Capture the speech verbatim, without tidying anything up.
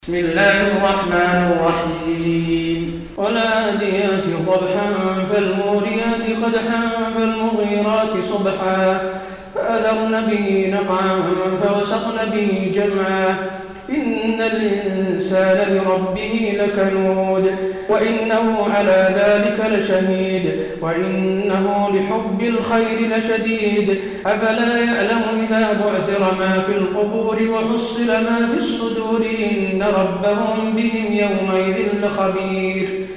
بسم الله الرحمن الرحيم والعاديات ضبحا فالموريات قدحا فالمغيرات صبحا فأثرن به نقعا فوسطن به جمعا إن الإنسان لربه لكنود وإنه على ذلك لشهيد وإنه لحب الخير لشديد أفلا يعلم إذا بعثر ما في القبور وحصل ما في الصدور إن ربهم بهم يومئذ لخبير